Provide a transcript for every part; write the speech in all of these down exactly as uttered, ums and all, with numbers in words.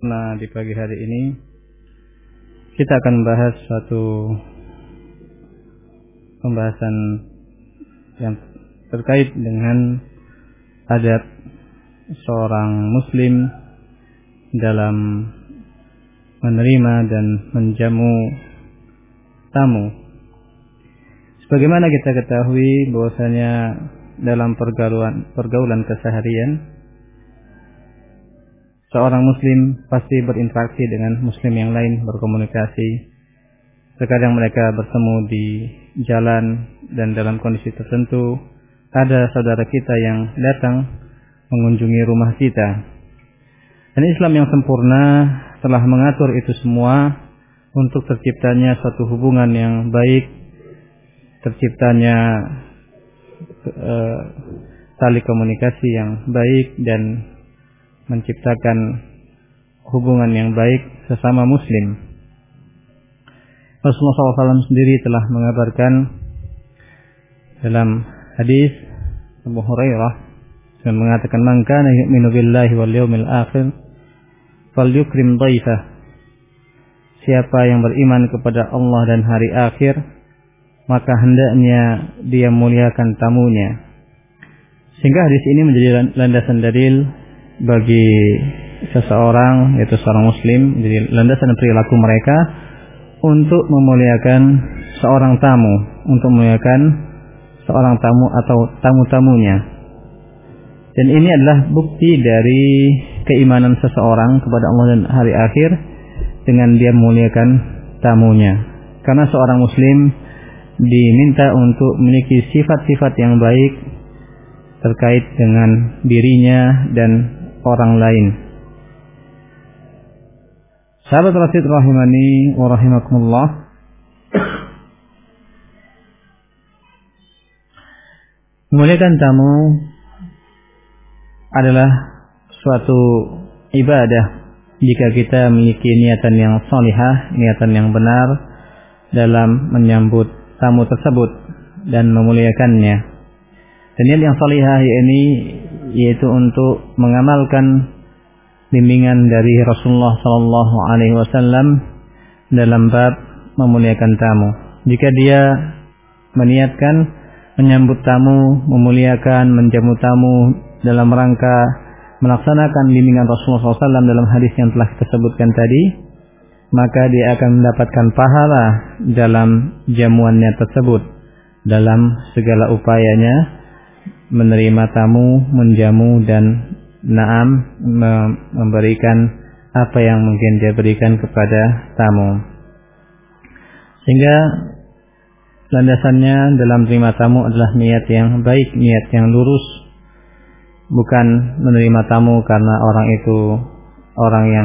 Nah, di pagi hari ini kita akan membahas suatu pembahasan yang terkait dengan adab seorang muslim dalam menerima dan menjamu tamu. Sebagaimana kita ketahui bahwasanya dalam pergaulan pergaulan keseharian seorang muslim pasti berinteraksi dengan muslim yang lain, berkomunikasi. Terkadang mereka bertemu di jalan dan dalam kondisi tertentu ada saudara kita yang datang mengunjungi rumah kita. Dan Islam yang sempurna telah mengatur itu semua untuk terciptanya suatu hubungan yang baik, terciptanya uh, tali komunikasi yang baik dan menciptakan hubungan yang baik sesama muslim. Rasulullah shallallahu alaihi wasallam sendiri telah mengabarkan dalam hadis Abu Hurairah yang mengatakan, "Man kana yu'minu billahi wal yawmil akhir falyukrim dhaifah." Siapa yang beriman kepada Allah dan hari akhir, maka hendaknya dia muliakan tamunya. Sehingga hadis ini menjadi landasan dalil bagi seseorang, yaitu seorang muslim, jadi landasan perilaku mereka untuk memuliakan seorang tamu, untuk memuliakan seorang tamu atau tamu-tamunya. Dan ini adalah bukti dari keimanan seseorang kepada Allah dan hari akhir dengan dia memuliakan tamunya. Karena seorang muslim diminta untuk memiliki sifat-sifat yang baik terkait dengan dirinya dan orang lain. Sahabat Rasid rahimani wa rahimakumullah, memuliakan tamu adalah suatu ibadah jika kita memiliki niatan yang salihah, niatan yang benar dalam menyambut tamu tersebut dan memuliakannya. Dan niat yang salihah ini yaitu untuk mengamalkan bimbingan dari Rasulullah sallallahu alaihi wasallam dalam bab memuliakan tamu. Jika dia meniatkan menyambut tamu, memuliakan, menjamu tamu dalam rangka melaksanakan bimbingan Rasulullah sallallahu alaihi wasallam dalam hadis yang telah kita sebutkan tadi, maka dia akan mendapatkan pahala dalam jamuannya tersebut, dalam segala upayanya menerima tamu, menjamu dan naam memberikan apa yang mungkin dia berikan kepada tamu. Sehingga landasannya dalam menerima tamu adalah niat yang baik, niat yang lurus, bukan menerima tamu karena orang itu orang yang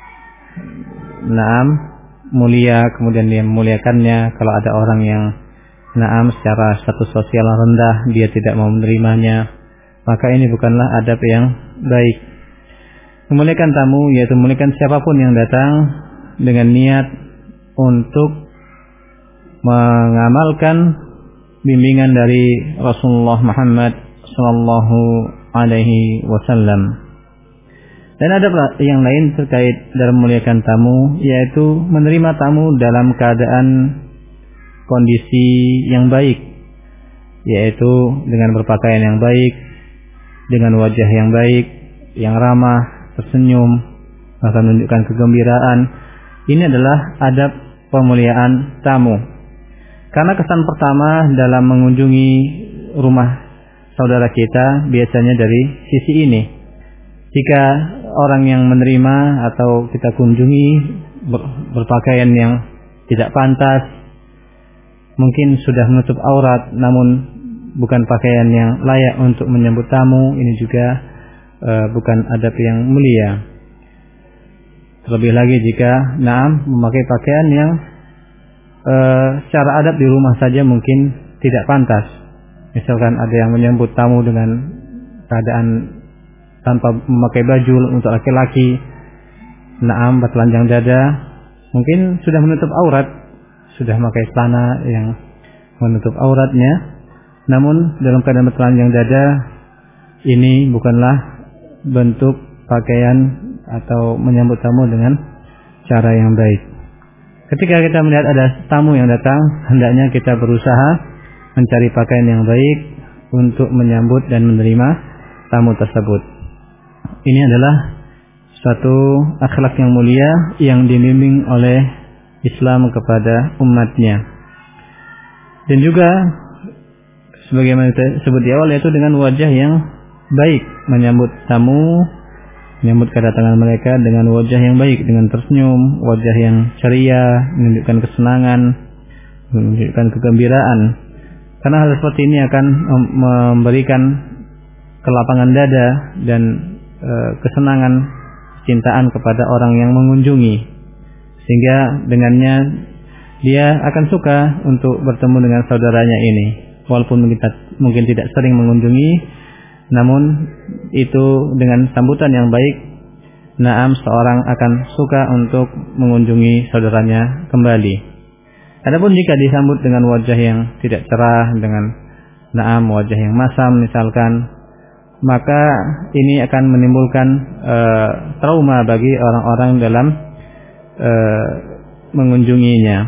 naam mulia kemudian dia memuliakannya. Kalau ada orang yang naam secara status sosial rendah dia tidak mau menerimanya, maka ini bukanlah adab yang baik. Memuliakan tamu yaitu memuliakan siapapun yang datang dengan niat untuk mengamalkan bimbingan dari Rasulullah Muhammad sallallahu alaihi wasallam. Dan adab yang lain terkait dalam memuliakan tamu yaitu menerima tamu dalam keadaan kondisi yang baik, yaitu dengan berpakaian yang baik, dengan wajah yang baik, yang ramah, tersenyum, bahkan menunjukkan kegembiraan. Ini adalah adab pemuliaan tamu. Karena kesan pertama dalam mengunjungi rumah saudara kita biasanya dari sisi ini. Jika orang yang menerima atau kita kunjungi berpakaian yang tidak pantas, mungkin sudah menutup aurat namun bukan pakaian yang layak untuk menyambut tamu, ini juga uh, bukan adab yang mulia. Terlebih lagi jika naam memakai pakaian yang uh, secara adab di rumah saja mungkin tidak pantas. Misalkan ada yang menyambut tamu dengan keadaan tanpa memakai baju untuk laki-laki, naam bertelanjang dada, mungkin sudah menutup aurat, sudah memakai celana yang menutup auratnya, namun dalam keadaan bertelanjang dada, ini bukanlah bentuk pakaian atau menyambut tamu dengan cara yang baik. Ketika kita melihat ada tamu yang datang, hendaknya kita berusaha mencari pakaian yang baik untuk menyambut dan menerima tamu tersebut. Ini adalah suatu akhlak yang mulia yang dibimbing oleh Islam kepada umatnya. Dan juga sebagaimana kita sebut di awal, yaitu dengan wajah yang baik, menyambut tamu, menyambut kedatangan mereka dengan wajah yang baik, dengan tersenyum, wajah yang ceria, menunjukkan kesenangan, menunjukkan kegembiraan. Karena hal seperti ini akan memberikan kelapangan dada dan e, kesenangan, cintaan kepada orang yang mengunjungi, sehingga dengannya dia akan suka untuk bertemu dengan saudaranya ini. Walaupun kita mungkin tidak sering mengunjungi, namun itu dengan sambutan yang baik, naam, seorang akan suka untuk mengunjungi saudaranya kembali. Adapun jika disambut dengan wajah yang tidak cerah, dengan naam, wajah yang masam misalkan, maka ini akan menimbulkan e, trauma bagi orang-orang dalam e, mengunjunginya.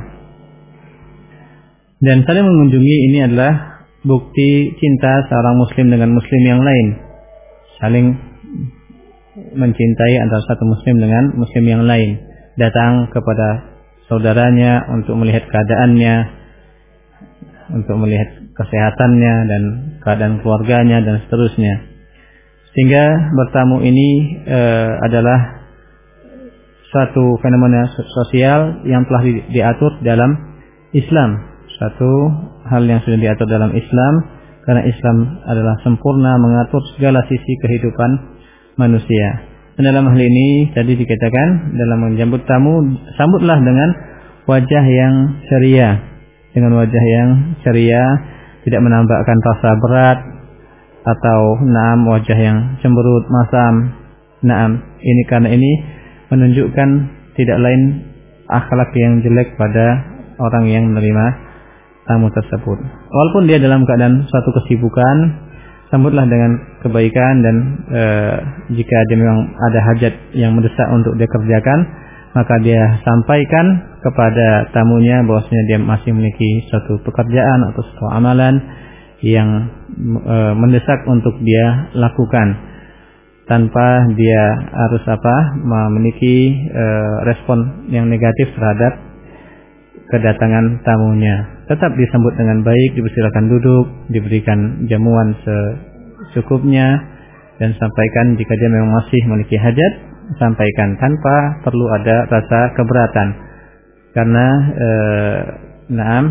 Dan saling mengunjungi ini adalah bukti cinta seorang muslim dengan muslim yang lain. Saling mencintai antara satu muslim dengan muslim yang lain. Datang kepada saudaranya untuk melihat keadaannya, untuk melihat kesehatannya dan keadaan keluarganya dan seterusnya. Sehingga bertamu ini e, adalah suatu fenomena sosial yang telah di, diatur dalam Islam. Satu hal yang sudah diatur dalam Islam, karena Islam adalah sempurna mengatur segala sisi kehidupan manusia. Dan dalam hal ini tadi dikatakan, dalam menjemput tamu, sambutlah dengan wajah yang ceria, dengan wajah yang ceria, tidak menampakkan rasa berat atau naam, wajah yang cemberut, masam. Naam, ini karena ini menunjukkan tidak lain akhlak yang jelek pada orang yang menerima tamu tersebut. Walaupun dia dalam keadaan suatu kesibukan, sambutlah dengan kebaikan, dan e, jika dia memang ada hajat yang mendesak untuk dia kerjakan, maka dia sampaikan kepada tamunya bahwasanya dia masih memiliki suatu pekerjaan atau suatu amalan yang e, mendesak untuk dia lakukan, tanpa dia harus apa memiliki e, respon yang negatif terhadap kedatangan tamunya. Tetap disambut dengan baik, dipersilakan duduk, diberikan jamuan secukupnya, dan sampaikan jika dia memang masih memiliki hajat, sampaikan tanpa perlu ada rasa keberatan. Karena eh, naam,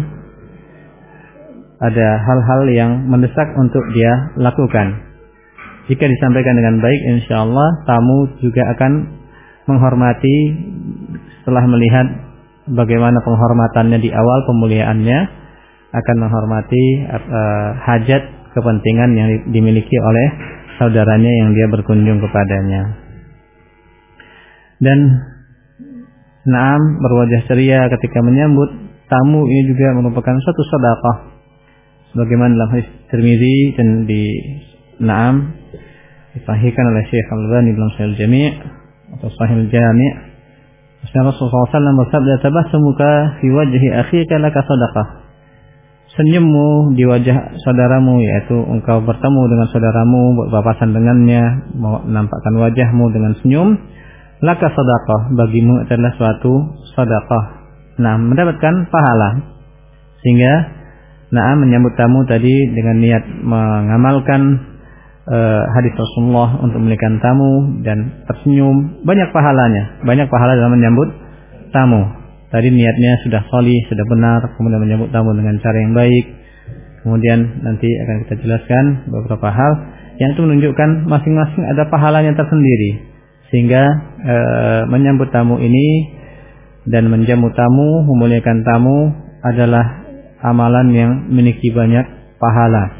ada hal-hal yang mendesak untuk dia lakukan. Jika disampaikan dengan baik, insyaallah tamu juga akan menghormati setelah melihat bagaimana penghormatannya di awal pemuliaannya, akan menghormati uh, hajat, kepentingan yang dimiliki oleh saudaranya yang dia berkunjung kepadanya. Dan naam, berwajah ceria ketika menyambut tamu ini juga merupakan suatu sedekah, sebagaimana dalam hadis Tirmizi dan di naam disahihkan oleh Syekh Al-Albani dalam Sahih Al-Jami' atau Sahih Al-Jami'. Rasulullah shallallahu alaihi wasallam bersabda, "Tabassamuka fi wajhi akhika laka sadaqah." Senyummu di wajah saudaramu, yaitu engkau bertemu dengan saudaramu, berpapasan dengannya, menampakkan wajahmu dengan senyum, laka sadaqah, bagimu adalah suatu sedekah. Nah, mendapatkan pahala. Sehingga nah, menyambut tamu tadi dengan niat mengamalkan Uh, hadis Rasulullah untuk memberikan tamu dan tersenyum, banyak pahalanya, banyak pahala dalam menyambut tamu. Tadi niatnya sudah sholih, sudah benar, kemudian menyambut tamu dengan cara yang baik. Kemudian nanti akan kita jelaskan beberapa hal yang itu menunjukkan masing-masing ada pahalanya tersendiri. Sehingga uh, menyambut tamu ini dan menjamu tamu, memuliakan tamu adalah amalan yang memiliki banyak pahala.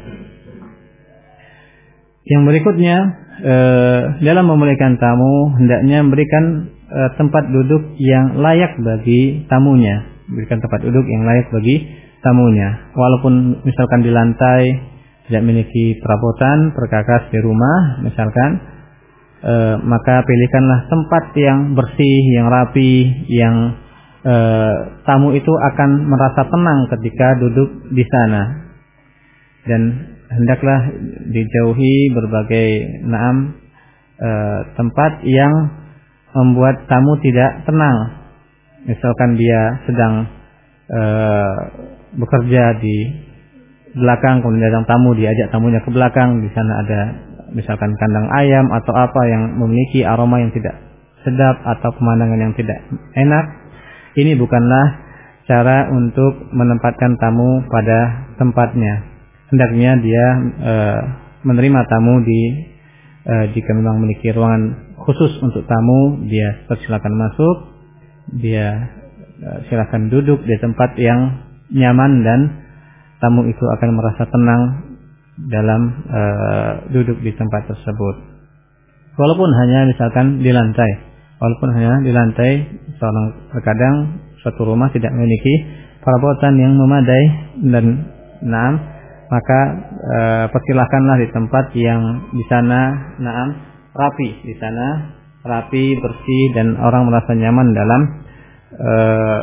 Yang berikutnya, e, dalam memuliakan tamu hendaknya memberikan e, tempat duduk yang layak bagi tamunya, berikan tempat duduk yang layak bagi tamunya. Walaupun misalkan di lantai tidak memiliki perabotan, perkakas di rumah, misalkan e, maka pilihkanlah tempat yang bersih, yang rapi, yang e, tamu itu akan merasa tenang ketika duduk di sana. Dan hendaklah dijauhi berbagai naam e, tempat yang membuat tamu tidak tenang. Misalkan dia sedang e, bekerja di belakang, kemudian datang tamu, diajak tamunya ke belakang, di sana ada misalkan kandang ayam atau apa yang memiliki aroma yang tidak sedap atau pemandangan yang tidak enak. Ini bukanlah cara untuk menempatkan tamu pada tempatnya. Hendaknya dia e, menerima tamu di e, jika memang memiliki ruangan khusus untuk tamu, dia persilakan masuk, dia e, silakan duduk di tempat yang nyaman dan tamu itu akan merasa tenang dalam e, duduk di tempat tersebut. Walaupun hanya misalkan di lantai, walaupun hanya di lantai, seorang terkadang suatu rumah tidak memiliki perabotan yang memadai dan naam, maka e, persilahkanlah di tempat yang di sana naam rapi, di sana rapi, bersih dan orang merasa nyaman dalam e,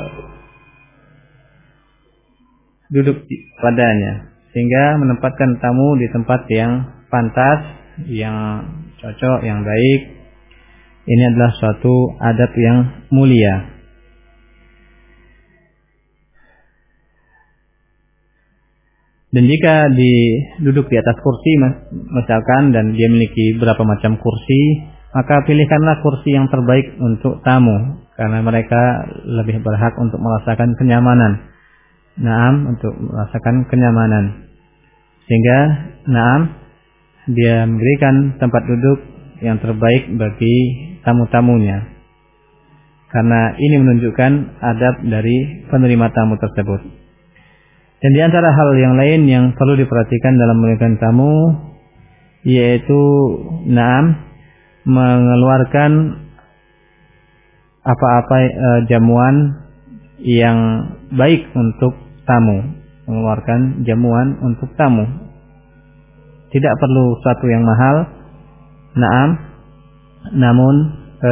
duduk padanya, sehingga menempatkan tamu di tempat yang pantas, yang cocok, yang baik. Ini adalah suatu adab yang mulia. Dan jika duduk di atas kursi misalkan dan dia memiliki berapa macam kursi, maka pilihkanlah kursi yang terbaik untuk tamu, karena mereka lebih berhak untuk merasakan kenyamanan. Naam, untuk merasakan kenyamanan, sehingga naam dia memberikan tempat duduk yang terbaik bagi tamu-tamunya, karena ini menunjukkan adab dari penerima tamu tersebut. Dan di antara hal yang lain yang perlu diperhatikan dalam memuliakan tamu, yaitu naam mengeluarkan apa-apa e, jamuan yang baik untuk tamu, mengeluarkan jamuan untuk tamu. Tidak perlu sesuatu yang mahal, naam, namun e,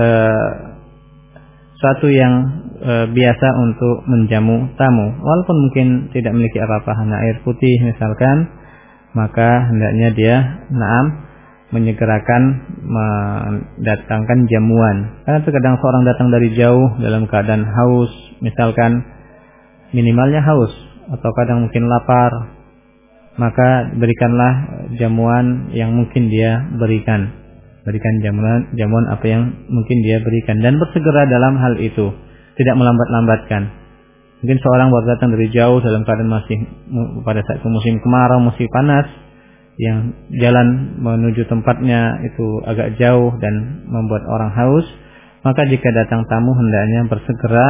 suatu yang e, biasa untuk menjamu tamu. Walaupun mungkin tidak memiliki apa-apa, hanya air putih misalkan, maka hendaknya dia naam menyegerakan mendatangkan jamuan. Karena terkadang seorang datang dari jauh dalam keadaan haus, misalkan minimalnya haus atau kadang mungkin lapar, maka berikanlah jamuan yang mungkin dia berikan. Berikan jamuan jamuan apa yang mungkin dia berikan, dan bersegera dalam hal itu, tidak melambat-lambatkan. Mungkin seorang baru datang dari jauh dalam keadaan masih pada saat musim kemarau, musim panas, yang jalan menuju tempatnya itu agak jauh dan membuat orang haus, maka jika datang tamu hendaknya bersegera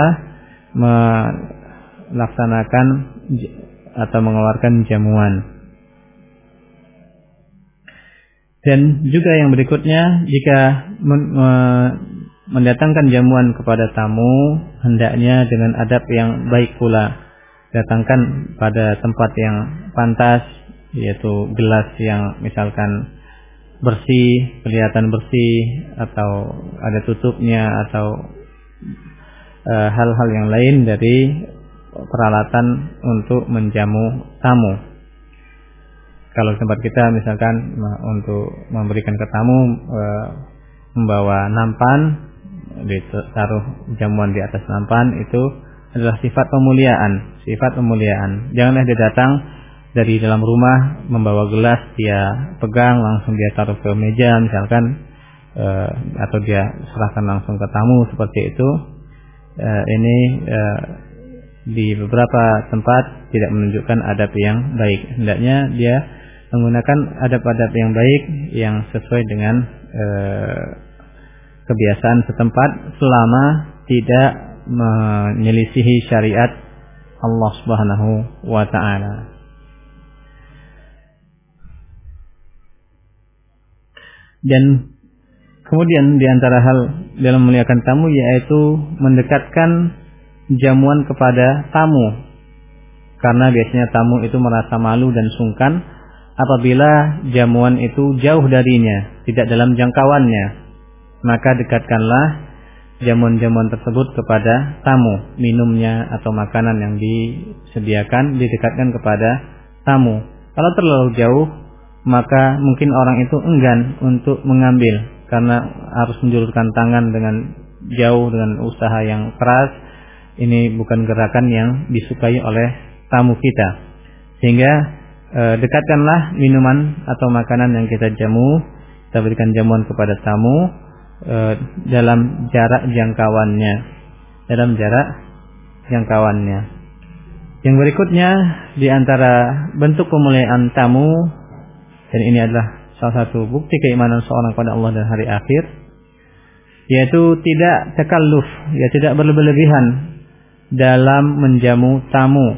melaksanakan atau mengeluarkan jamuan. Dan juga yang berikutnya, jika mendatangkan jamuan kepada tamu, hendaknya dengan adab yang baik pula. Datangkan pada tempat yang pantas, yaitu gelas yang misalkan bersih, kelihatan bersih, atau ada tutupnya, atau e, hal-hal yang lain dari peralatan untuk menjamu tamu. Kalau tempat kita misalkan untuk memberikan ke tamu e, membawa nampan, ditaruh jamuan di atas nampan, itu adalah sifat pemuliaan, sifat pemuliaan. Janganlah dia datang dari dalam rumah membawa gelas, dia pegang langsung dia taruh ke meja misalkan, e, atau dia serahkan langsung ke tamu seperti itu. E, ini e, di beberapa tempat tidak menunjukkan adab yang baik. Hendaknya dia menggunakan adab-adab yang baik yang sesuai dengan e, kebiasaan setempat, selama tidak menyelisihi syariat Allah Subhanahu wa ta'ala. Dan kemudian di antara hal dalam memuliakan tamu, yaitu mendekatkan jamuan kepada tamu, karena biasanya tamu itu merasa malu dan sungkan apabila jamuan itu jauh darinya, tidak dalam jangkauannya. maka dekatkanlah jamuan-jamuan tersebut kepada tamu. Minumnya atau makanan yang disediakan didekatkan kepada tamu. Kalau terlalu jauh, maka mungkin orang itu enggan untuk mengambil karena harus menjulurkan tangan dengan jauh dengan usaha yang keras. Ini bukan gerakan yang disukai oleh tamu kita. Sehingga e, dekatkanlah minuman atau makanan yang kita jamu, kita berikan jamuan kepada tamu e, dalam jarak jangkauannya, dalam jarak jangkauannya. Yang berikutnya di antara bentuk pemuliaan tamu, dan ini adalah salah satu bukti keimanan seorang pada Allah dan hari akhir, yaitu tidak takalluf, ya tidak berlebihan dalam menjamu tamu.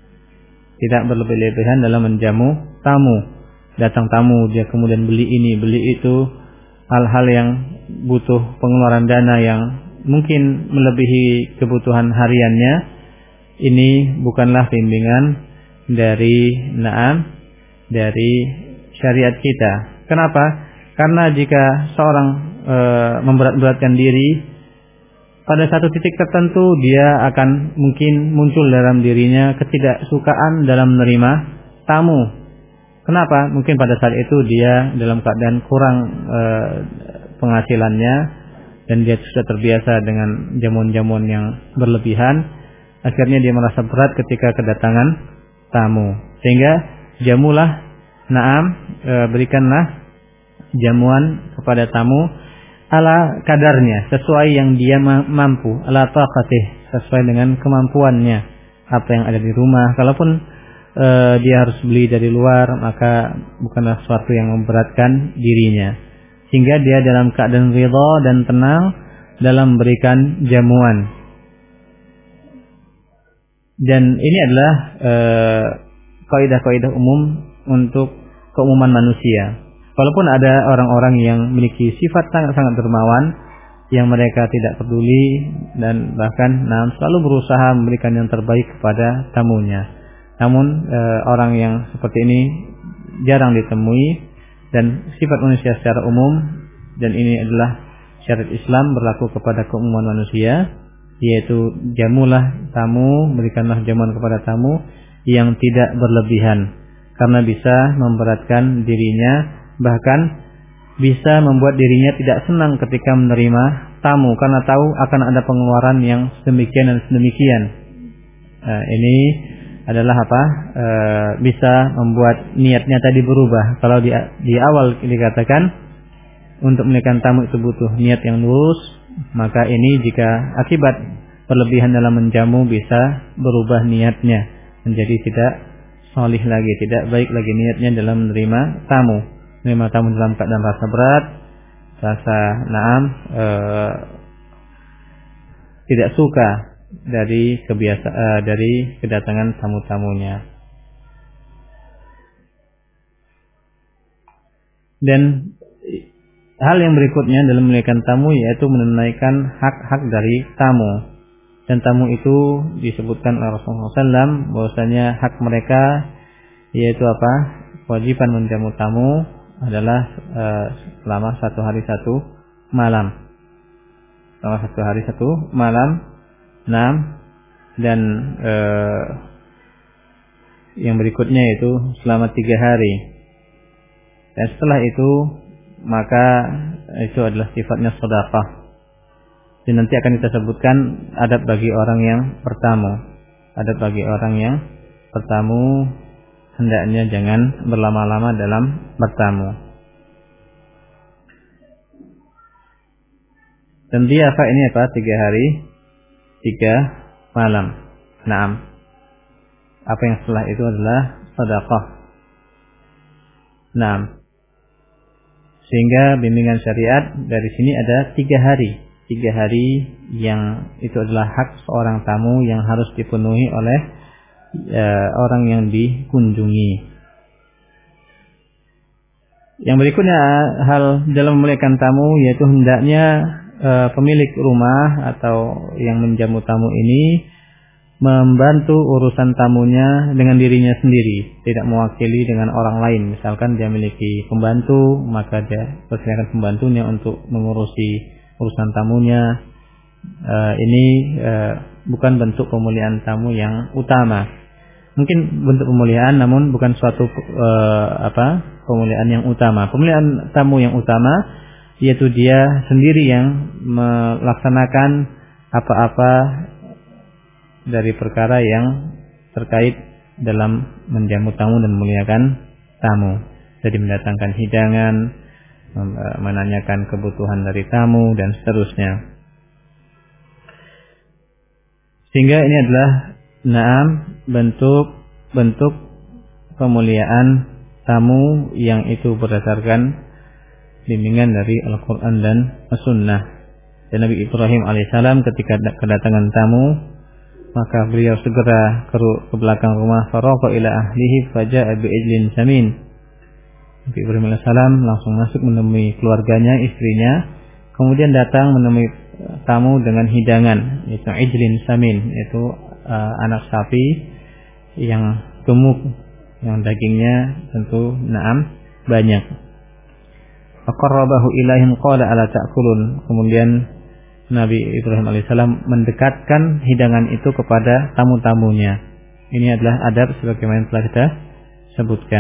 Tidak berlebihan dalam menjamu tamu. Datang tamu, dia kemudian beli ini, beli itu, hal-hal yang butuh pengeluaran dana yang mungkin melebihi kebutuhan hariannya. Ini bukanlah bimbingan dari na'am, dari syariat kita. Kenapa? Karena jika seorang e, memberat-beratkan diri, pada satu titik tertentu dia akan mungkin muncul dalam dirinya ketidaksukaan dalam menerima tamu. Kenapa? Mungkin pada saat itu dia dalam keadaan kurang e, penghasilannya dan dia sudah terbiasa dengan jamuan-jamuan yang berlebihan. Akhirnya dia merasa berat ketika kedatangan tamu. Sehingga jamulah, na'am, e, berikanlah jamuan kepada tamu ala kadarnya, sesuai yang dia mampu, ala taqatih, sesuai dengan kemampuannya, apa yang ada di rumah. Kalaupun e, dia harus beli dari luar, maka bukanlah sesuatu yang memberatkan dirinya, sehingga dia dalam keadaan ridha dan tenang dalam memberikan jamuan. Dan ini adalah e, kaidah-kaidah umum untuk keumuman manusia. Walaupun ada orang-orang yang memiliki sifat sangat-sangat dermawan, yang mereka tidak peduli dan bahkan nah, selalu berusaha memberikan yang terbaik kepada tamunya. Namun e, orang yang seperti ini jarang ditemui, dan sifat manusia secara umum, dan ini adalah syariat Islam berlaku kepada keumuman manusia, yaitu jamulah tamu, berikanlah jamuan kepada tamu yang tidak berlebihan, karena bisa memberatkan dirinya, bahkan bisa membuat dirinya tidak senang ketika menerima tamu karena tahu akan ada pengeluaran yang sedemikian dan sedemikian. Nah, ini adalah apa? E, bisa membuat niatnya tadi berubah. Kalau di, di awal dikatakan untuk menekan tamu itu butuh niat yang lurus, maka ini jika akibat berlebihan dalam menjamu bisa berubah niatnya menjadi tidak salih lagi, tidak baik lagi niatnya dalam menerima tamu. Menerima tamu dalam keadaan rasa berat, rasa naam, e, tidak suka dari kebiasa e, dari kedatangan tamu-tamunya. Dan hal yang berikutnya dalam memuliakan tamu yaitu menunaikan hak-hak dari tamu. Dan tamu itu disebutkan oleh Rasulullah shallallahu alaihi wasallam bahwasanya hak mereka yaitu apa? Kewajiban menjamu tamu adalah e, selama satu hari satu malam. Selama satu hari satu malam. Enam. Dan e, yang berikutnya itu selama tiga hari. Dan setelah itu maka itu adalah sifatnya sedekah. Dan nanti akan kita sebutkan adab bagi orang yang bertamu. Adab bagi orang yang bertamu, hendaknya jangan berlama-lama dalam bertamu. Dan dia apa ini apa? Tiga hari, tiga malam. Naam. Apa yang setelah itu adalah sedekah. Naam. Sehingga bimbingan syariat dari sini ada tiga hari. Tiga hari yang itu adalah hak seorang tamu yang harus dipenuhi oleh e, orang yang dikunjungi. Yang berikutnya hal dalam memuliakan tamu yaitu hendaknya e, pemilik rumah atau yang menjamu tamu ini membantu urusan tamunya dengan dirinya sendiri, tidak mewakili dengan orang lain. Misalkan dia memiliki pembantu, maka dia persilakan pembantunya untuk mengurusi urusan tamunya. Uh, ini uh, bukan bentuk pemuliaan tamu yang utama. Mungkin bentuk pemuliaan, namun bukan suatu uh, apa pemuliaan yang utama. Pemuliaan tamu yang utama yaitu dia sendiri yang melaksanakan apa-apa dari perkara yang terkait dalam menjamu tamu dan memuliakan tamu. Jadi mendatangkan hidangan, menanyakan kebutuhan dari tamu dan seterusnya. Sehingga ini adalah naam bentuk-bentuk pemuliaan tamu yang itu berdasarkan bimbingan dari Al-Quran dan As-Sunnah. Dan Nabi Ibrahim alaihissalam ketika kedatangan tamu, maka beliau segera ke, ke belakang rumah, faraqa ila ahlihi faja'a bi'ijlin samin. Nabi Ibrahim alaihissalam langsung masuk menemui keluarganya, istrinya, kemudian datang menemui tamu dengan hidangan, yaitu ijlin samin, yaitu uh, anak sapi yang gemuk, yang dagingnya tentu naam banyak. Faqarrabahu ilaihim qala ala ta'kulun. Kemudian Nabi Ibrahim alaihissalam mendekatkan hidangan itu kepada tamu-tamunya. Ini adalah adab sebagaimana telah kita sebutkan.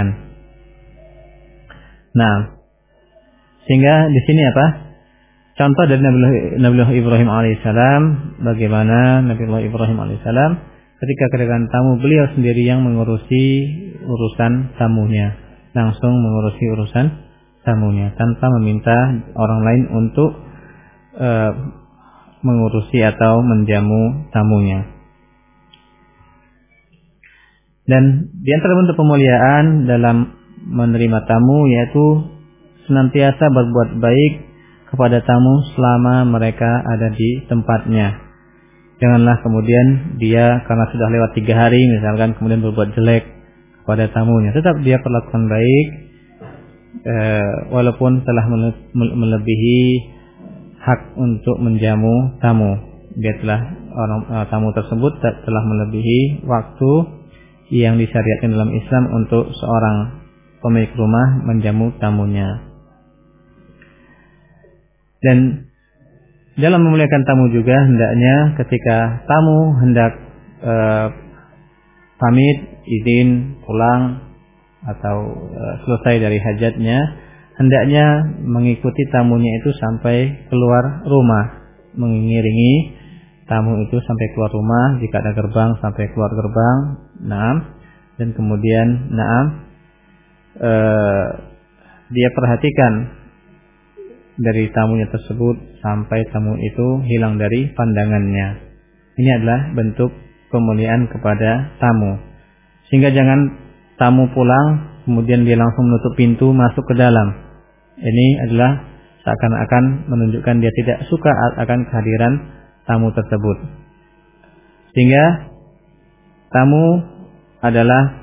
Nah, sehingga di sini apa? Contoh dari Nabi Ibrahim alaihissalam, bagaimana Nabi Ibrahim alaihissalam ketika kedatangan tamu, beliau sendiri yang mengurusi urusan tamunya, langsung mengurusi urusan tamunya tanpa meminta orang lain untuk uh, mengurusi atau menjamu tamunya. Dan di antara bentuk pemuliaan dalam menerima tamu yaitu senantiasa berbuat baik kepada tamu selama mereka ada di tempatnya. Janganlah kemudian dia karena sudah lewat tiga hari misalkan kemudian berbuat jelek kepada tamunya. Tetap dia perlakukan baik eh, walaupun telah melebihi hak untuk menjamu tamu. Dia telah orang uh, tamu tersebut telah melebihi waktu yang disyariatkan dalam Islam untuk seorang pemilik rumah menjamu tamunya. Dan dalam memuliakan tamu juga hendaknya ketika tamu hendak uh, pamit, izin pulang atau uh, selesai dari hajatnya, hendaknya mengikuti tamunya itu sampai keluar rumah, mengiringi tamu itu sampai keluar rumah, jika ada gerbang sampai keluar gerbang, naam, dan kemudian naam ee, dia perhatikan dari tamunya tersebut sampai tamu itu hilang dari pandangannya. Ini adalah bentuk pemuliaan kepada tamu. Sehingga jangan tamu pulang kemudian dia langsung menutup pintu masuk ke dalam. Ini adalah seakan-akan menunjukkan dia tidak suka akan kehadiran tamu tersebut. Sehingga tamu adalah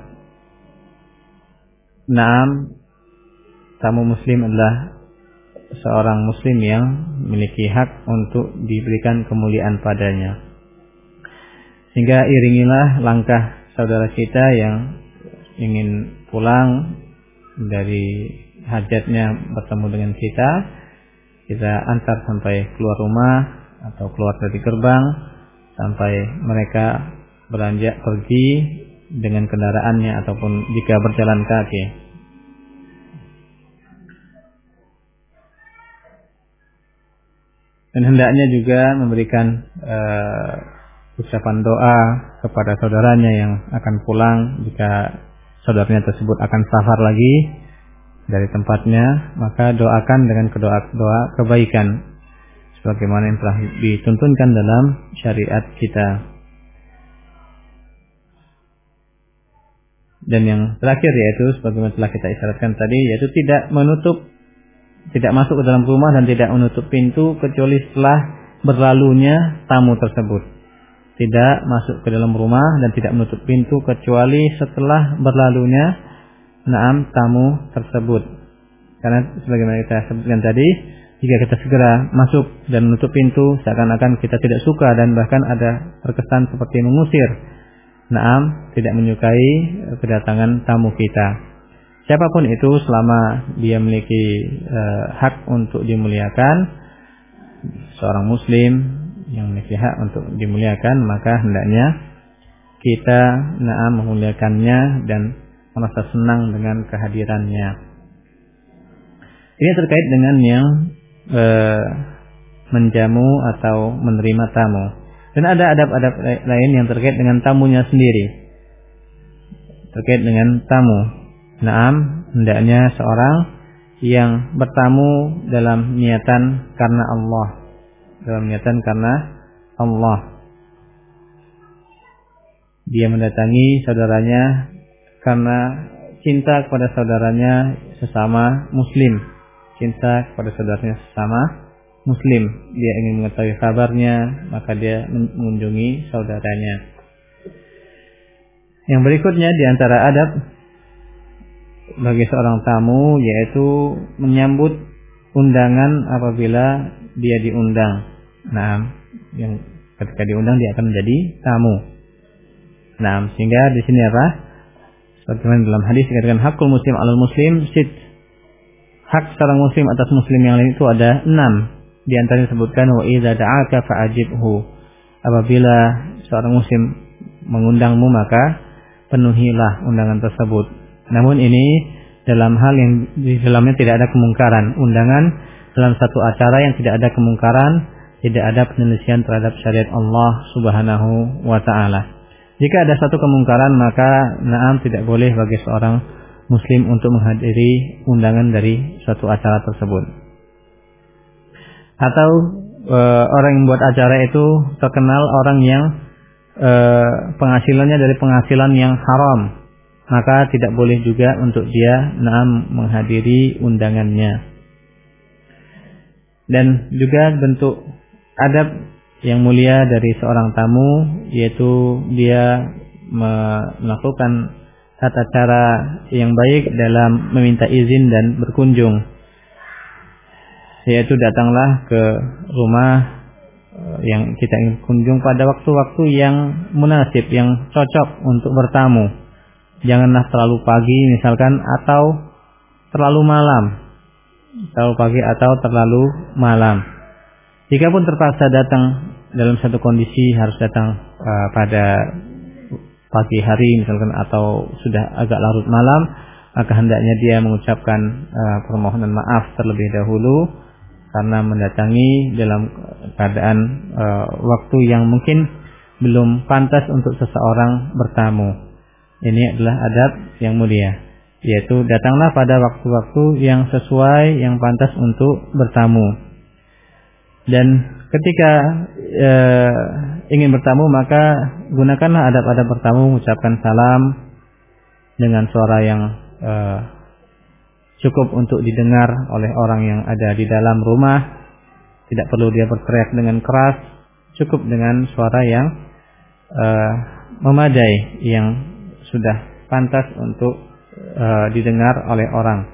naam, tamu muslim adalah seorang muslim yang memiliki hak untuk diberikan kemuliaan padanya. Sehingga iringilah langkah saudara kita yang ingin pulang dari hajatnya bertemu dengan kita, kita antar sampai keluar rumah atau keluar dari gerbang sampai mereka beranjak pergi dengan kendaraannya ataupun jika berjalan kaki. Dan hendaknya juga memberikan uh, ucapan doa kepada saudaranya yang akan pulang jika saudaranya tersebut akan safar lagi dari tempatnya, maka doakan dengan doa doa kebaikan sebagaimana yang telah dituntunkan dalam syariat kita. Dan yang terakhir yaitu sebagaimana telah kita isyaratkan tadi, yaitu tidak menutup, tidak masuk ke dalam rumah dan tidak menutup pintu kecuali setelah berlalunya tamu tersebut. Tidak masuk ke dalam rumah dan tidak menutup pintu kecuali setelah berlalunya naam tamu tersebut. Karena sebagaimana kita sebutkan tadi, jika kita segera masuk dan menutup pintu, seakan-akan kita tidak suka dan bahkan ada terkesan seperti mengusir. Naam, tidak menyukai kedatangan tamu kita. Siapapun itu, selama dia memiliki e, hak untuk dimuliakan, seorang muslim yang memiliki hak untuk dimuliakan, maka hendaknya kita naam memuliakannya dan merasa senang dengan kehadirannya. Ini terkait dengan yang e, menjamu atau menerima tamu. Dan ada adab-adab lain yang terkait dengan tamunya sendiri. Terkait dengan tamu. Naam, hendaknya seorang yang bertamu dalam niatan karena Allah. Dalam niatan karena Allah. Dia mendatangi saudaranya karena cinta kepada saudaranya sesama muslim. Cinta kepada saudaranya sesama muslim. Dia ingin mengetahui kabarnya, maka dia mengunjungi saudaranya. Yang berikutnya di antara adab bagi seorang tamu yaitu menyambut undangan apabila dia diundang. Nah, yang ketika diundang dia akan menjadi tamu. Nah, sehingga di sini apa? Sebagaimana dalam hadis dikatakan hakul muslim alal muslim sit. Hak seorang muslim atas muslim yang lain itu ada enam. Di antaranya disebutkan wa idza da'aka fa'ajibhu. Apabila seorang muslim mengundangmu maka penuhilah undangan tersebut. Namun ini dalam hal yang di dalamnya tidak ada kemungkaran. Undangan dalam satu acara yang tidak ada kemungkaran, tidak ada penyelisihan terhadap syariat Allah Subhanahu wa taala. Jika ada satu kemungkaran maka na'am tidak boleh bagi seorang muslim untuk menghadiri undangan dari suatu acara tersebut. Atau e, orang yang membuat acara itu terkenal orang yang e, penghasilannya dari penghasilan yang haram, maka tidak boleh juga untuk dia naam menghadiri undangannya. Dan juga bentuk adab yang mulia dari seorang tamu yaitu dia melakukan tata cara yang baik dalam meminta izin dan berkunjung. Yaitu datanglah ke rumah yang kita ingin kunjung pada waktu-waktu yang munasib, yang cocok untuk bertamu. Janganlah terlalu pagi misalkan atau terlalu malam. Terlalu pagi atau terlalu malam. Jikapun terpaksa datang dalam satu kondisi harus datang uh, pada pagi hari misalkan atau sudah agak larut malam, maka hendaknya dia mengucapkan uh, permohonan maaf terlebih dahulu karena mendatangi dalam keadaan uh, waktu yang mungkin belum pantas untuk seseorang bertamu. Ini adalah adab yang mulia, yaitu datanglah pada waktu-waktu yang sesuai, yang pantas untuk bertamu. Dan ketika uh, ingin bertamu maka gunakanlah adab-adab bertamu, mengucapkan salam dengan suara yang uh, cukup untuk didengar oleh orang yang ada di dalam rumah. Tidak perlu dia berteriak dengan keras, cukup dengan suara yang uh, memadai, yang sudah pantas untuk uh, didengar oleh orang.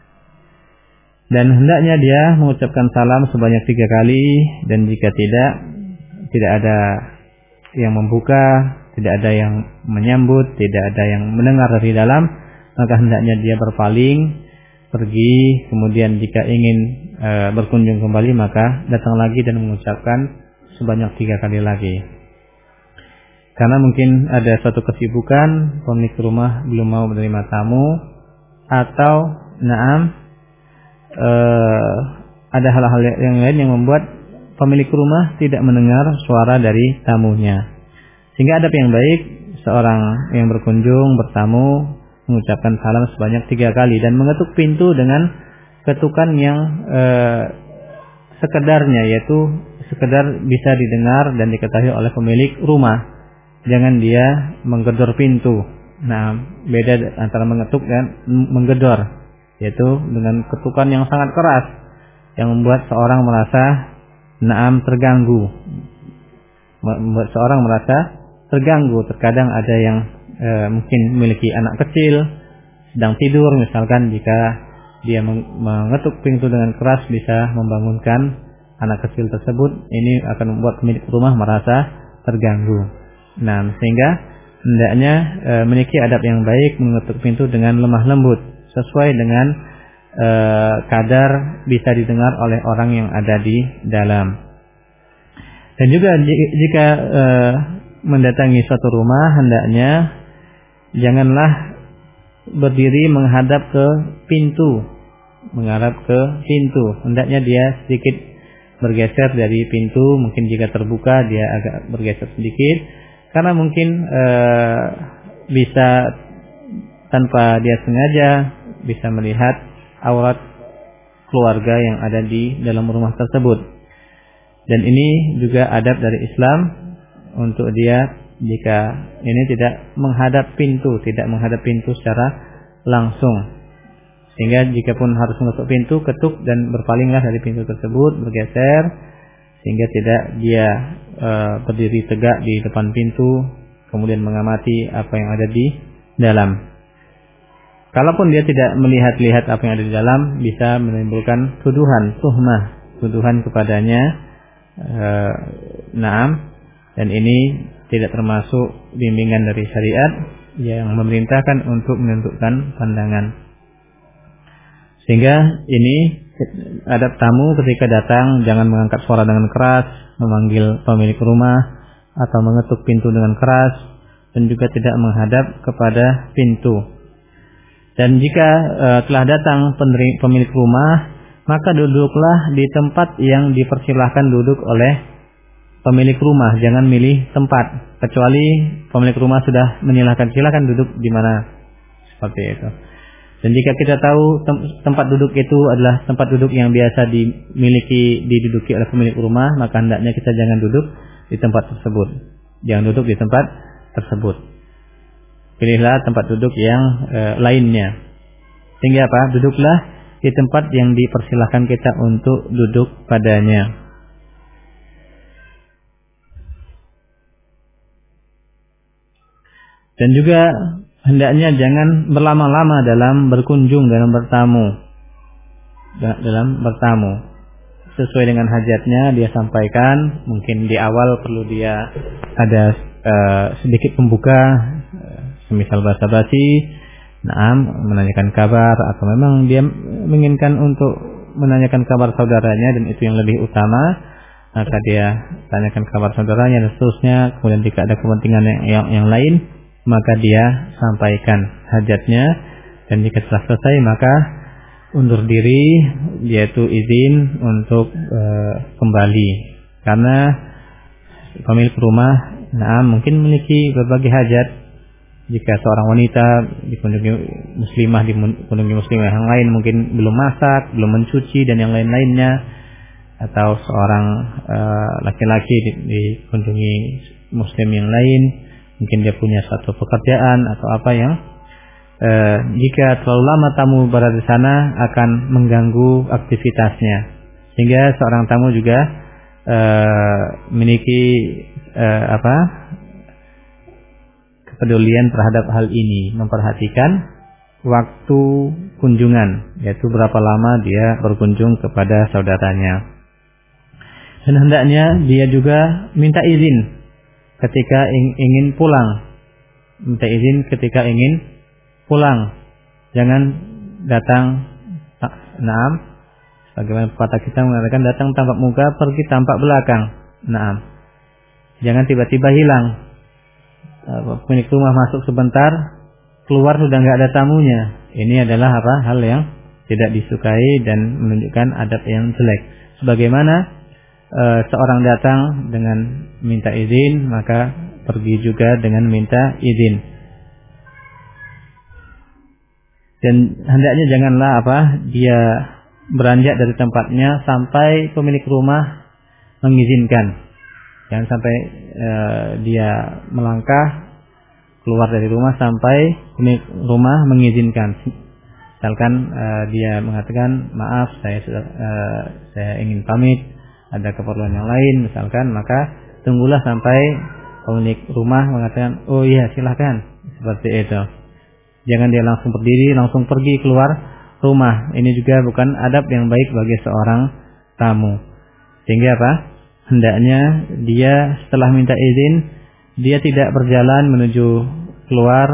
Dan hendaknya dia mengucapkan salam sebanyak tiga kali, dan jika tidak, tidak ada yang membuka, tidak ada yang menyambut, tidak ada yang mendengar dari dalam, maka hendaknya dia berpaling pergi, kemudian jika ingin e, berkunjung kembali maka datang lagi dan mengucapkan sebanyak tiga kali lagi. Karena mungkin ada suatu kesibukan, pemilik rumah belum mau menerima tamu, atau naam e, ada hal-hal yang lain yang membuat pemilik rumah tidak mendengar suara dari tamunya. Sehingga adab yang baik seorang yang berkunjung, bertamu, mengucapkan salam sebanyak tiga kali dan mengetuk pintu dengan ketukan yang e, sekedarnya, yaitu sekedar bisa didengar dan diketahui oleh pemilik rumah. Jangan dia menggedor pintu. Nah, beda antara mengetuk dan menggedor, yaitu dengan ketukan yang sangat keras yang membuat seorang merasa naam terganggu, membuat seorang merasa terganggu. Terkadang ada yang E, mungkin memiliki anak kecil sedang tidur, misalkan jika dia mengetuk pintu dengan keras bisa membangunkan anak kecil tersebut. Ini akan membuat pemilik rumah merasa terganggu. Nah, sehingga hendaknya e, memiliki adab yang baik, mengetuk pintu dengan lemah lembut sesuai dengan e, kadar bisa didengar oleh orang yang ada di dalam. Dan juga jika e, mendatangi suatu rumah, hendaknya janganlah berdiri menghadap ke pintu, menghadap ke pintu. Hendaknya dia sedikit bergeser dari pintu, mungkin jika terbuka dia agak bergeser sedikit, karena mungkin e, bisa tanpa dia sengaja bisa melihat aurat keluarga yang ada di dalam rumah tersebut. Dan ini juga adab dari Islam untuk dia jika ini tidak menghadap pintu, tidak menghadap pintu secara langsung. Sehingga jikapun harus mengetuk pintu, ketuk dan berpalinglah dari pintu tersebut, bergeser sehingga tidak dia e, berdiri tegak di depan pintu kemudian mengamati apa yang ada di dalam. Kalaupun dia tidak melihat-lihat apa yang ada di dalam, bisa menimbulkan tuduhan, tuhmah, tuduhan kepadanya. E, naam, dan ini tidak termasuk bimbingan dari syariat yang memerintahkan untuk menentukan pandangan. Sehingga ini adab tamu ketika datang jangan mengangkat suara dengan keras, memanggil pemilik rumah atau mengetuk pintu dengan keras, dan juga tidak menghadap kepada pintu. Dan jika e, telah datang pemilik rumah, maka duduklah di tempat yang dipersilahkan duduk oleh pemilik rumah. Jangan milih tempat, kecuali pemilik rumah sudah menyilahkan, silakan duduk di mana, seperti itu. Dan jika kita tahu tempat duduk itu adalah tempat duduk yang biasa dimiliki, diduduki oleh pemilik rumah, maka hendaknya kita jangan duduk di tempat tersebut. Jangan duduk di tempat tersebut. Pilihlah tempat duduk yang e, lainnya. Sehingga apa? Duduklah di tempat yang dipersilahkan kita untuk duduk padanya. Dan juga hendaknya jangan berlama-lama dalam berkunjung, dalam bertamu. Dalam bertamu. Sesuai dengan hajatnya dia sampaikan. Mungkin di awal perlu dia ada uh, sedikit pembuka, uh, semisal basa-basi, naam, menanyakan kabar, atau memang dia menginginkan untuk menanyakan kabar saudaranya dan itu yang lebih utama, maka dia tanyakan kabar saudaranya dan seterusnya. Kemudian jika ada kepentingan yang, yang, yang lain, maka dia sampaikan hajatnya, dan jika telah selesai maka undur diri, yaitu izin untuk e, kembali, karena pemilik rumah nah, mungkin memiliki berbagai hajat. Jika seorang wanita dikunjungi muslimah, dikunjungi muslimah yang lain mungkin belum masak, belum mencuci dan yang lain-lainnya, atau seorang e, laki-laki dikunjungi muslim yang lain, mungkin dia punya satu pekerjaan atau apa yang e, jika terlalu lama tamu berada di sana akan mengganggu aktivitasnya. Sehingga seorang tamu juga e, memiliki e, apa kepedulian terhadap hal ini, memperhatikan waktu kunjungan, yaitu berapa lama dia berkunjung kepada saudaranya. Dan hendaknya dia juga minta izin ketika ingin pulang, minta izin ketika ingin pulang. Jangan datang naam, bagaimana pepatah kita mengatakan, datang tampak muka, pergi tampak belakang. Naam, jangan tiba-tiba hilang. Pemilik rumah masuk sebentar, keluar sudah nggak ada tamunya. Ini adalah apa? Hal yang tidak disukai dan menunjukkan adab yang jelek. Sebagaimana E, seorang datang dengan minta izin, maka pergi juga dengan minta izin. Dan hendaknya janganlah apa dia beranjak dari tempatnya sampai pemilik rumah mengizinkan. Jangan sampai e, dia melangkah keluar dari rumah sampai pemilik rumah mengizinkan. Misalkan e, dia mengatakan, maaf saya sudah e, saya ingin pamit, ada keperluan yang lain misalkan, maka tunggulah sampai pemilik rumah mengatakan, oh iya silahkan, seperti itu. Jangan dia langsung berdiri, langsung pergi keluar rumah. Ini juga bukan adab yang baik bagi seorang tamu. Sehingga apa? Hendaknya dia setelah minta izin, dia tidak berjalan menuju keluar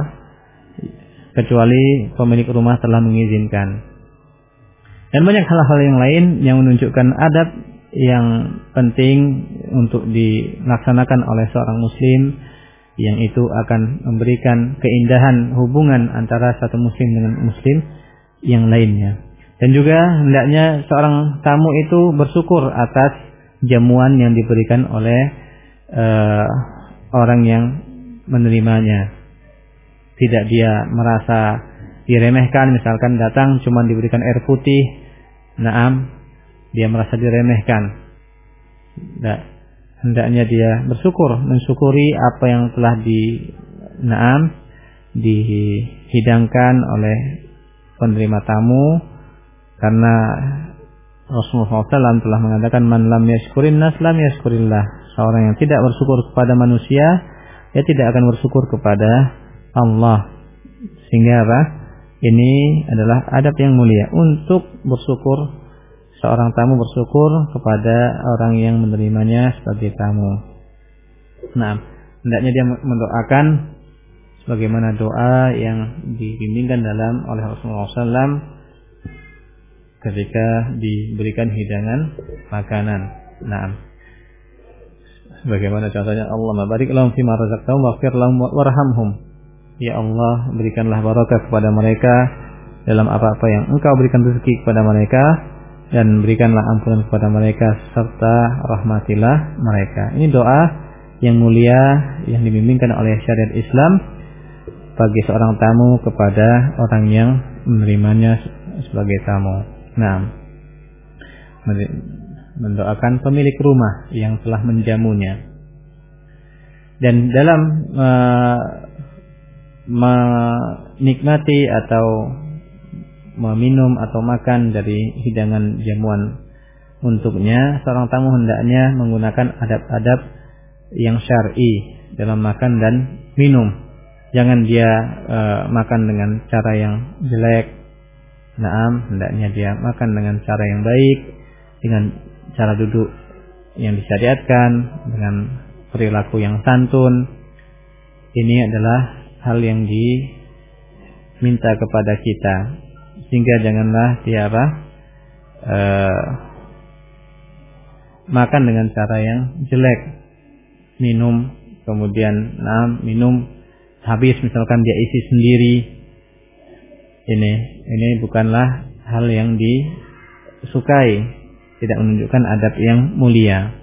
kecuali pemilik rumah telah mengizinkan. Dan banyak hal-hal yang lain yang menunjukkan adab yang penting untuk dilaksanakan oleh seorang muslim, yang itu akan memberikan keindahan hubungan antara satu muslim dengan muslim yang lainnya. Dan juga hendaknya seorang tamu itu bersyukur atas jamuan yang diberikan oleh uh, orang yang menerimanya. Tidak dia merasa diremehkan, misalkan datang cuma diberikan air putih, naam, dia merasa diremehkan. Nah, hendaknya dia bersyukur, mensyukuri apa yang telah di naam dihidangkan oleh penerima tamu, karena Rasulullah shallallahu alaihi wasallam telah mengatakan, man lam yashkurin nas lam yashkurillah. Seorang yang tidak bersyukur kepada manusia, dia tidak akan bersyukur kepada Allah. Sehingga apa? Ini adalah adab yang mulia untuk bersyukur. Seorang tamu bersyukur kepada orang yang menerimanya sebagai tamu. Nah, hendaknya dia mendoakan sebagaimana doa yang dibimbingkan dalam oleh Rasulullah shallallahu alaihi wasallam ketika diberikan hidangan makanan. Nah, sebagaimana contohnya, Allahumma barik lahum fima razaqtahum waghfir lahum warhamhum. Ya Allah, berikanlah barakah kepada mereka dalam apa-apa yang Engkau berikan rezeki kepada mereka, dan berikanlah ampunan kepada mereka serta rahmatilah mereka. Ini doa yang mulia yang dibimbingkan oleh syariat Islam bagi seorang tamu kepada orang yang menerimanya sebagai tamu. Nah, mendoakan pemilik rumah yang telah menjamunya. Dan dalam uh, menikmati atau meminum atau makan dari hidangan jamuan untuknya, seorang tamu hendaknya menggunakan adab-adab yang syar'i dalam makan dan minum. Jangan dia uh, makan dengan cara yang jelek. Naam, hendaknya dia makan dengan cara yang baik, dengan cara duduk yang disyariatkan, dengan perilaku yang santun. Ini adalah hal yang diminta kepada kita, sehingga janganlah dia apa e, makan dengan cara yang jelek, minum kemudian nah, minum habis misalkan dia isi sendiri. Ini ini bukanlah hal yang disukai, tidak menunjukkan adab yang mulia.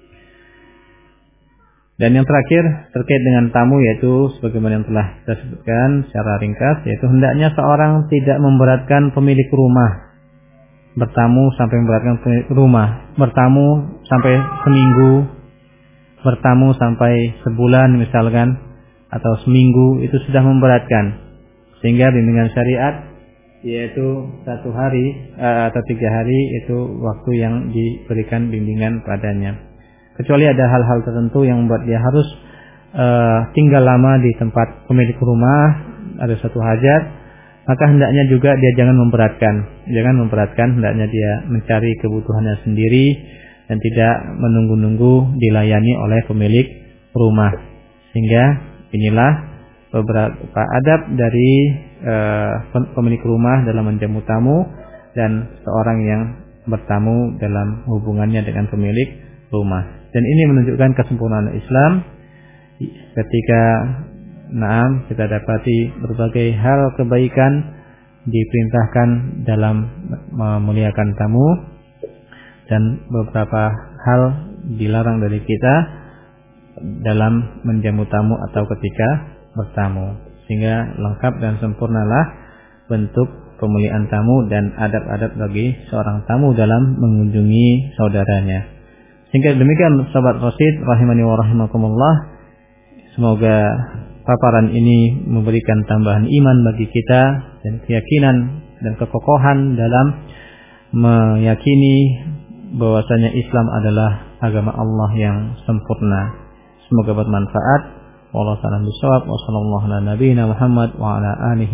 Dan yang terakhir terkait dengan tamu, yaitu sebagaimana yang telah kita sebutkan secara ringkas, yaitu hendaknya seorang tidak memberatkan pemilik rumah. Bertamu sampai memberatkan pemilik rumah, bertamu sampai seminggu, bertamu sampai sebulan misalkan, atau seminggu, itu sudah memberatkan. Sehingga bimbingan syariat yaitu satu hari atau tiga hari itu waktu yang diberikan bimbingan padanya. Kecuali ada hal-hal tertentu yang membuat dia harus uh, tinggal lama di tempat pemilik rumah, ada satu hajat, maka hendaknya juga dia jangan memberatkan. Jangan memberatkan, hendaknya dia mencari kebutuhannya sendiri dan tidak menunggu-nunggu dilayani oleh pemilik rumah. Sehingga inilah beberapa adab dari uh, pemilik rumah dalam menjamu tamu dan seorang yang bertamu dalam hubungannya dengan pemilik rumah. Dan ini menunjukkan kesempurnaan Islam ketika naam kita dapati berbagai hal kebaikan diperintahkan dalam memuliakan tamu, dan beberapa hal dilarang dari kita dalam menjamu tamu atau ketika bertamu. Sehingga lengkap dan sempurnalah bentuk pemuliaan tamu dan adab-adab bagi seorang tamu dalam mengunjungi saudaranya. Sehingga demikian sahabat Rasid rahimani wa rahimakumullah, semoga paparan ini memberikan tambahan iman bagi kita dan keyakinan dan kekokohan dalam meyakini bahwasanya Islam adalah agama Allah yang sempurna. Semoga bermanfaat. Wallahu a'lam bishawab. Wassallallahu ala nabiyyina Muhammad wa ala alihi